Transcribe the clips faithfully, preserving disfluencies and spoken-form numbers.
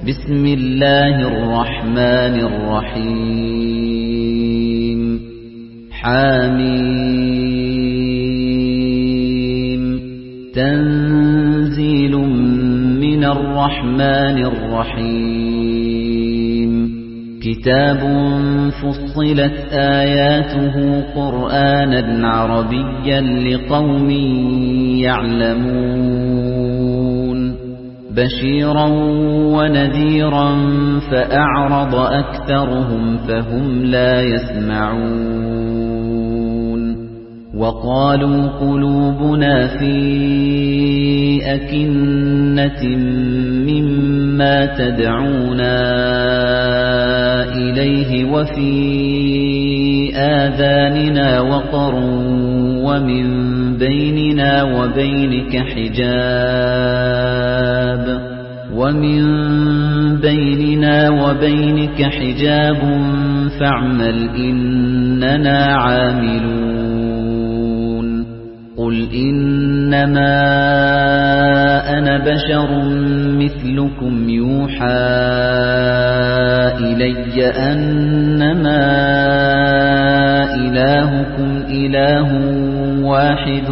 بسم الله الرحمن الرحيم حميم تنزيل من الرحمن الرحيم كتاب فصلت آياته قرآنا عربيا لقوم يعلمون بشيرا ونذيرا فأعرض أكثرهم فهم لا يسمعون وقالوا قلوبنا في أكنة مما تدعونا إليه وفي آذاننا وقر ومن بيننا وبينك حجاب ومن بيننا وبينك حجاب فاعمل إننا عاملون قل إنما أنا بشر مثلكم يوحى إلي أنما إلهكم إله واحد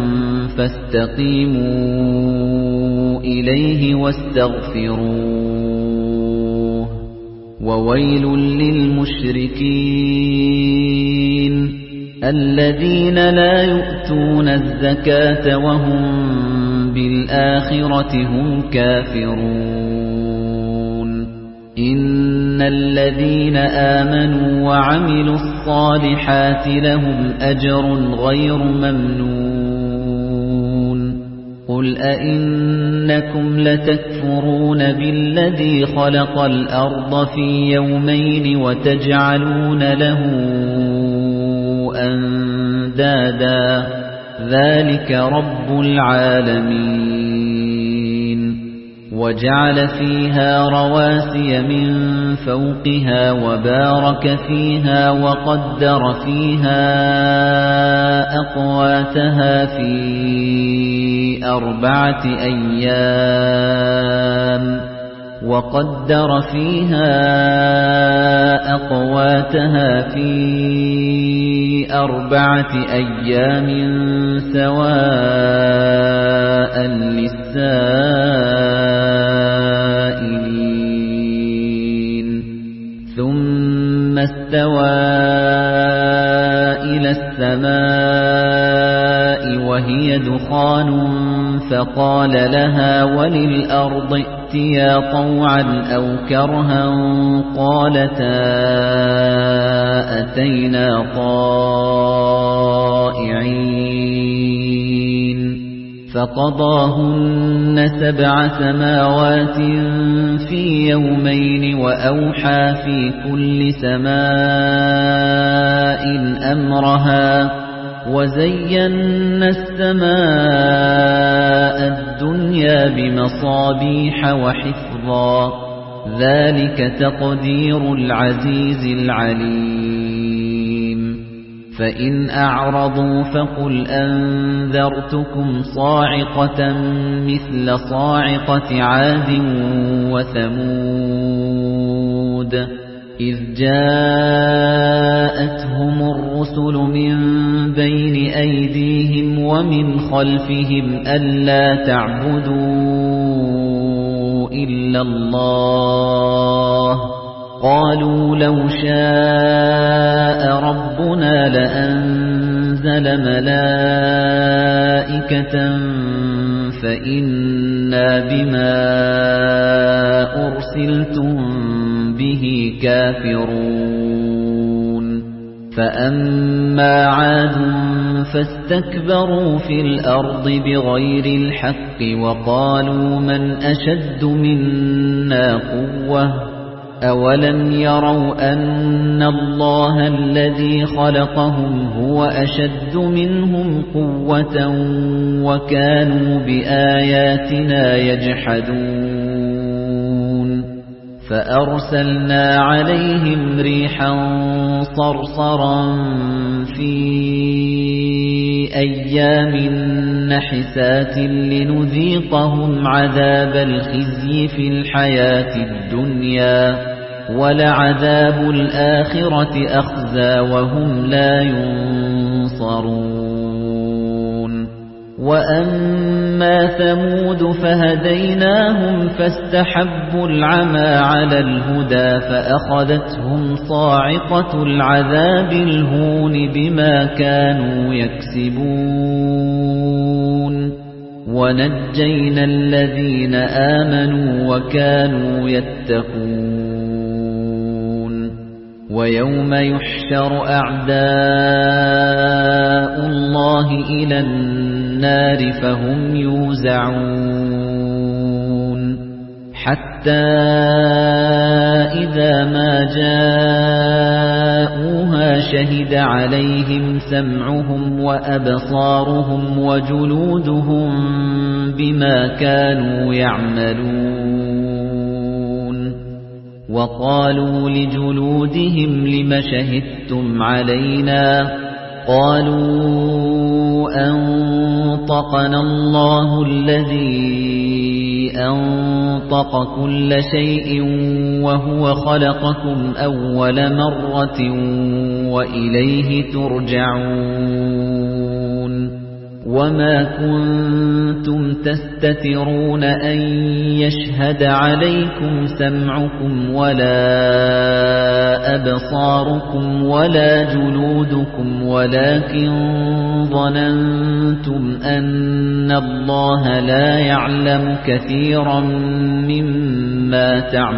فاستقيموا إليه واستغفروه وويل للمشركين الذين لا يؤتون الزكاة وهم بالآخرة هم كافرون إن الذين آمنوا وعملوا الصالحات لهم أجر غير ممنون قل أئنكم لتكفرون بالذي خلق الأرض في يومين وتجعلون له أندادا ذلك رب العالمين وجعل فيها رواسي من فوقها وبارك فيها وقدر فيها أقواتها في أربعة أيام وقدر فيها أقواتها في أربعة أيام سواء للسائلين ثم استوى إلى السماء وهي دخان فقال لها وللأرض ائتيا طوعا أو كرها قالتا أتينا طائعين فقضاهن سبع سماوات في يومين وأوحى في كل سماء أمرها وزينا السماء الدنيا بمصابيح وحفظا ذلك تقدير العزيز العليم فإن أعرضوا فقل أنذرتكم صاعقة مثل صاعقة عاد وثمود إذ جاءتهم الرسل من بين أيديهم ومن خلفهم ألا تعبدوا إلا الله قالوا لو شاء ربنا لأنزل ملائكة فإنا بما أرسلتم به كافرون فأما عاد فاستكبروا في الأرض بغير الحق وقالوا من أشد منا قوة أولم يروا أن الله الذي خلقهم هو أشد منهم قوة وكانوا بآياتنا يجحدون فأرسلنا عليهم ريحا صرصرا في أيام نحسات لنذيقهم عذاب الخزي في الحياة الدنيا ولعذاب الآخرة أخزى وهم لا ينصرون وأما ثمود فهديناهم فاستحبوا العمى على الهدى فأخذتهم صاعقة العذاب الهون بما كانوا يكسبون ونجينا الذين آمنوا وكانوا يتقون ويوم يحشر أعداء الله إلى النار فهم يوزعون حتى إذا ما جاءوها شهد عليهم سمعهم وأبصارهم وجلودهم بما كانوا يعملون وقالوا لجلودهم لم شهدتم علينا قالوا أنطقنا الله الذي أنطق كل شيء وهو خلقكم أول مرة وإليه ترجعون وما كنتم تستترون أن يشهد عليكم سمعكم ولا أبصاركم ولا جلودكم ولكن ظننتم أن الله لا يعلم كثيرا مما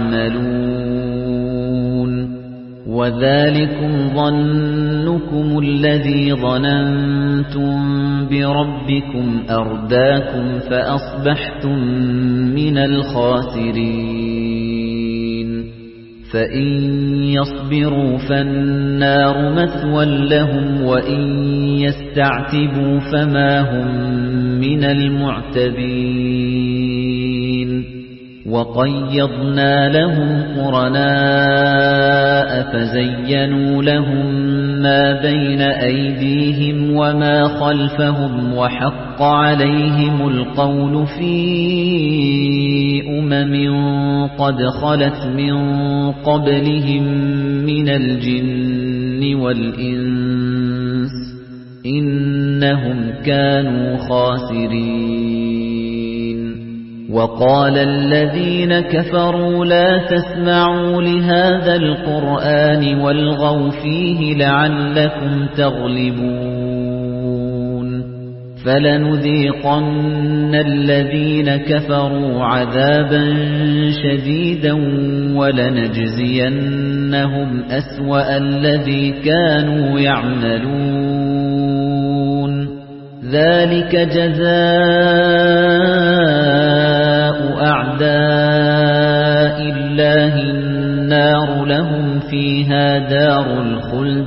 تعملون وذلكم ظنكم الذي ظننتم بربكم أرداكم فأصبحتم من الخاسرين فإن يصبروا فالنار مثوى لهم وإن يستعتبوا فما هم من المعتبين وقيضنا لهم قرناء فزينوا لهم ما بين أيديهم وما خلفهم وحق عليهم القول في أمم قد خلت من قبلهم من الجن والإنس إنهم كانوا خاسرين وقال الذين كفروا لا تسمعوا لهذا القرآن والغوا فيه لعلكم تغلبون فلنذيقن الذين كفروا عذابا شديدا ولنجزينهم أسوأ الذي كانوا يعملون ذلك جزاء أعداء الله النار لهم فيها دار الخلد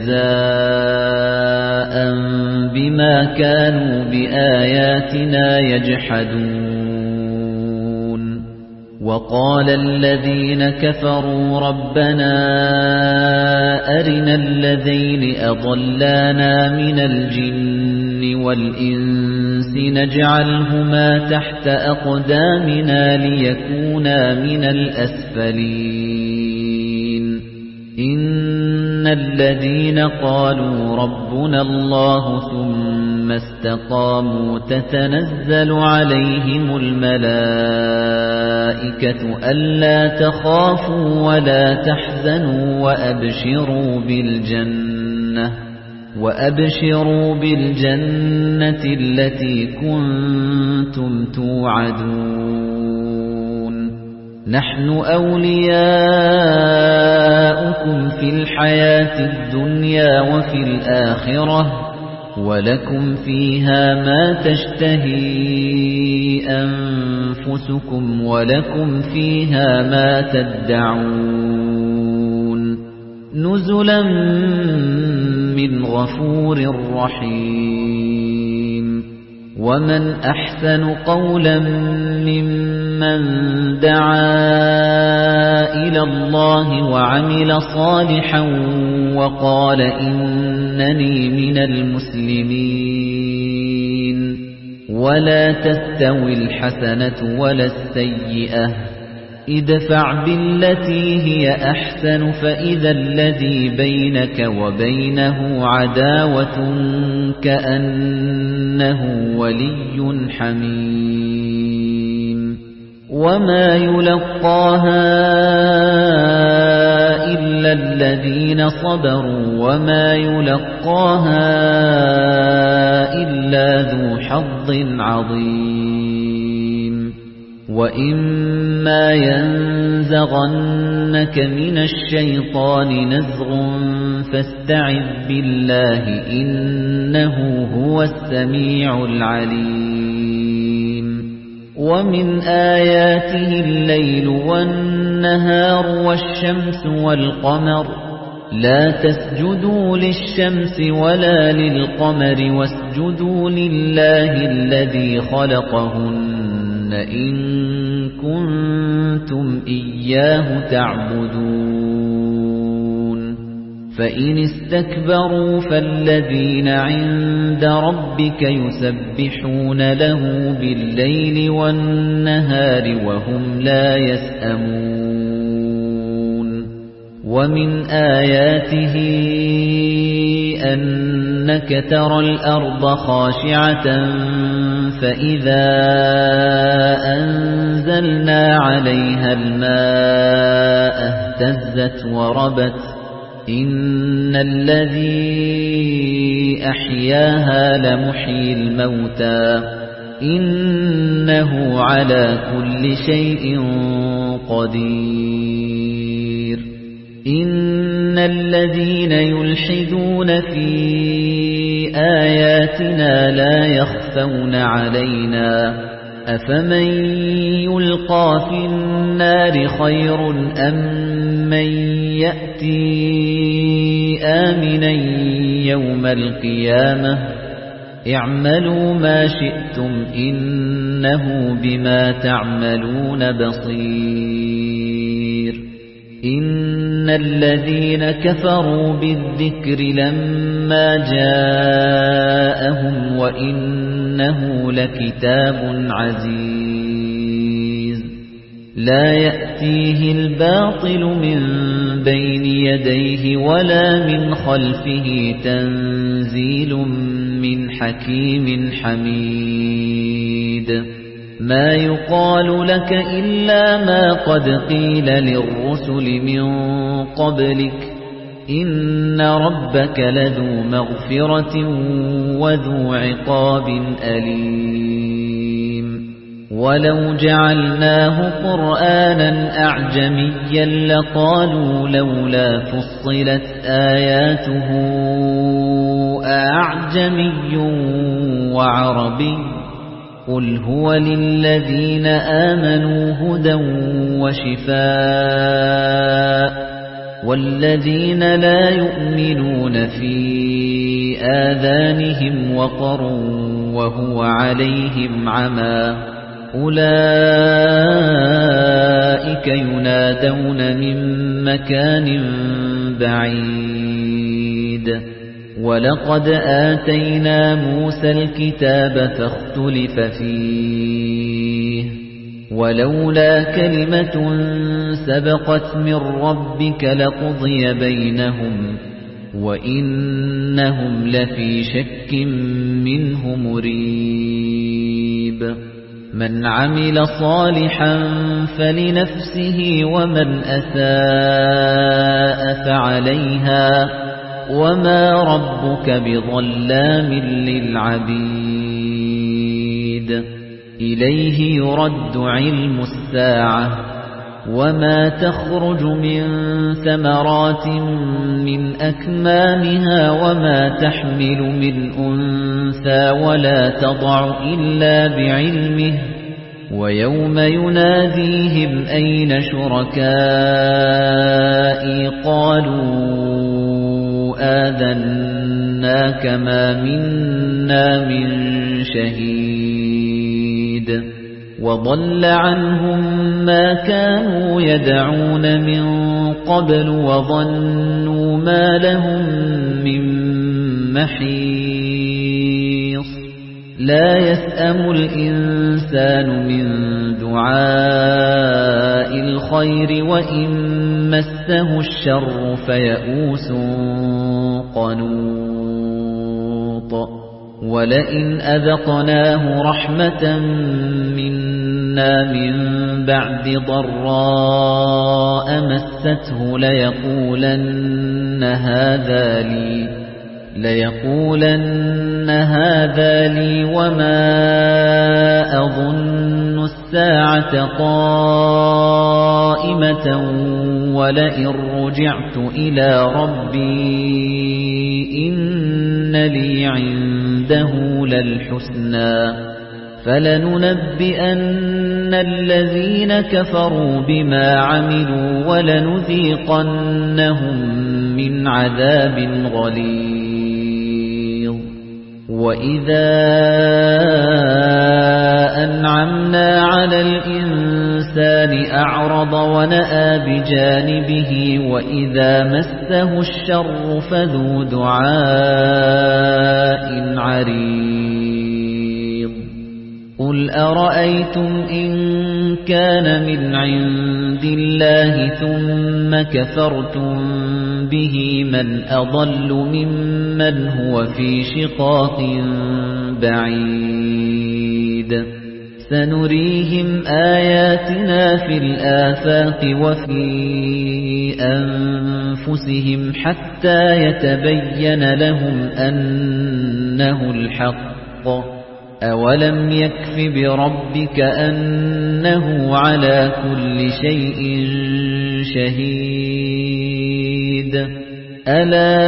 جزاء بما كانوا بآياتنا يجحدون وقال الذين كفروا ربنا أرنا الذين أضلانا من الجن والإنس نجعلهما تحت أقدامنا ليكونا من الأسفلين إن الذين قالوا ربنا الله ثم استقاموا تتنزل عليهم الملائكة ألا تخافوا ولا تحزنوا وأبشروا بالجنة وأبشروا بالجنة التي كنتم توعدون نحن أولياؤكم في الحياة الدنيا وفي الآخرة ولكم فيها ما تشتهي أنفسكم ولكم فيها ما تدعون نزلا من غفور رحيم ومن أحسن قولا ممن دعا إلى الله وعمل صالحا وقال إنني من المسلمين ولا تستوي الحسنة ولا السيئة ادفع بالتي هي أحسن فإذا الذي بينك وبينه عداوة كأنه ولي حميم وما يلقاها إلا الذين صبروا وما يلقاها إلا ذو حظ عظيم وإما ينزغنك من الشيطان نزغ فاستعذ بالله إنه هو السميع العليم ومن آياته الليل والنهار والشمس والقمر لا تسجدوا للشمس ولا للقمر واسجدوا لله الذي خلقهن إن كنتم إياه تعبدون فإن استكبروا فالذين عند ربك يسبحون له بالليل والنهار وهم لا يسأمون ومن آياته أنك ترى الأرض خاشعة فإذا أنزلنا عليها الماء اهتزت وربت إن الذي أحياها لمحيي الموتى إنه على كل شيء قدير إن الذين يلحدون في آياتنا لا يخفون علينا أفمن يلقى في النار خير أم من يأتي آمنا يوم القيامة اعملوا ما شئتم إنه بما تعملون بصير إن الذين كفروا بالذكر لما جاءهم وإنه لكتاب عزيز لا يأتيه الباطل من بين يديه ولا من خلفه تنزيل من حكيم حميد ما يقال لك إلا ما قد قيل للرسل من قبلك إن ربك لذو مغفرة وذو عقاب أليم ولو جعلناه قرآنا أعجميا لقالوا لولا فصلت آياته أعجمي وعربي قل هو للذين آمنوا هدى وشفاء والذين لا يؤمنون في آذانهم وقر وهو عليهم عمى أولئك ينادون من مكان بعيد ولقد آتينا موسى الكتاب فاختلف فيه ولولا كلمة سبقت من ربك لقضي بينهم وإنهم لفي شك منه مريب من عمل صالحا فلنفسه ومن أساء فعليها وما ربك بظلام للعبيد إليه يرد علم الساعة وما تخرج من ثمرات من أكمامها وما تحمل من أنثى ولا تضع إلا بعلمه ويوم يناديهم أين شركائي قالوا آذناك ما منا من شهيد وضل عنهم ما كانوا يدعون من قبل وظنوا ما لهم من محيص لا يسأم الإنسان من دعاء الخير وإن مسه الشر فيئوس قنوط ولئن أذقناه رحمة منا من بعد ضراء مسته ليقولن هذا لي ليقولن هذا لي وما أظن الساعة قائمة ولئن رجعت إلى ربي إن لي عنده للحسنى فلننبئن الذين كفروا بما عملوا ولنذيقنهم من عذاب غليظ وَإِذَا أَنْعَمْنَا عَلَى الْإِنسَانِ أَعْرَضَ وَنَأَىٰ بِجَانِبِهِ وَإِذَا مَسَّهُ الشَّرُّ فَذُو دُعَاءٍ عَرِيضٍ قُلْ أَرَأَيْتُمْ إِن كَانَ مِنْ عِندِ اللَّهِ ثُمَّ كَفَرْتُم بِهِ مَنْ أَضَلُّ مِمَّنْ هُوَ فِي شِقَاقٍ بَعِيدٍ سَنُرِيهِمْ آيَاتِنَا فِي الْآفَاقِ وَفِي أَنفُسِهِمْ حَتَّى يَتَبَيَّنَ لَهُمْ أَنَّهُ الْحَقُّ أَوَلَمْ يَكْفِ بِرَبِّكَ أَنَّهُ عَلَى كُلِّ شَيْءٍ شَهِيدٌ أَلَا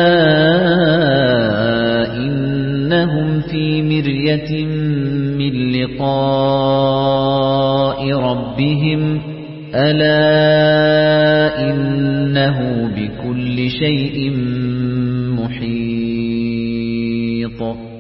إِنَّهُمْ فِي مِرْيَةٍ مِّن لِّقَاءِ رَبِّهِمْ أَلَا إِنَّهُ بِكُلِّ شَيْءٍ مُحِيطٌ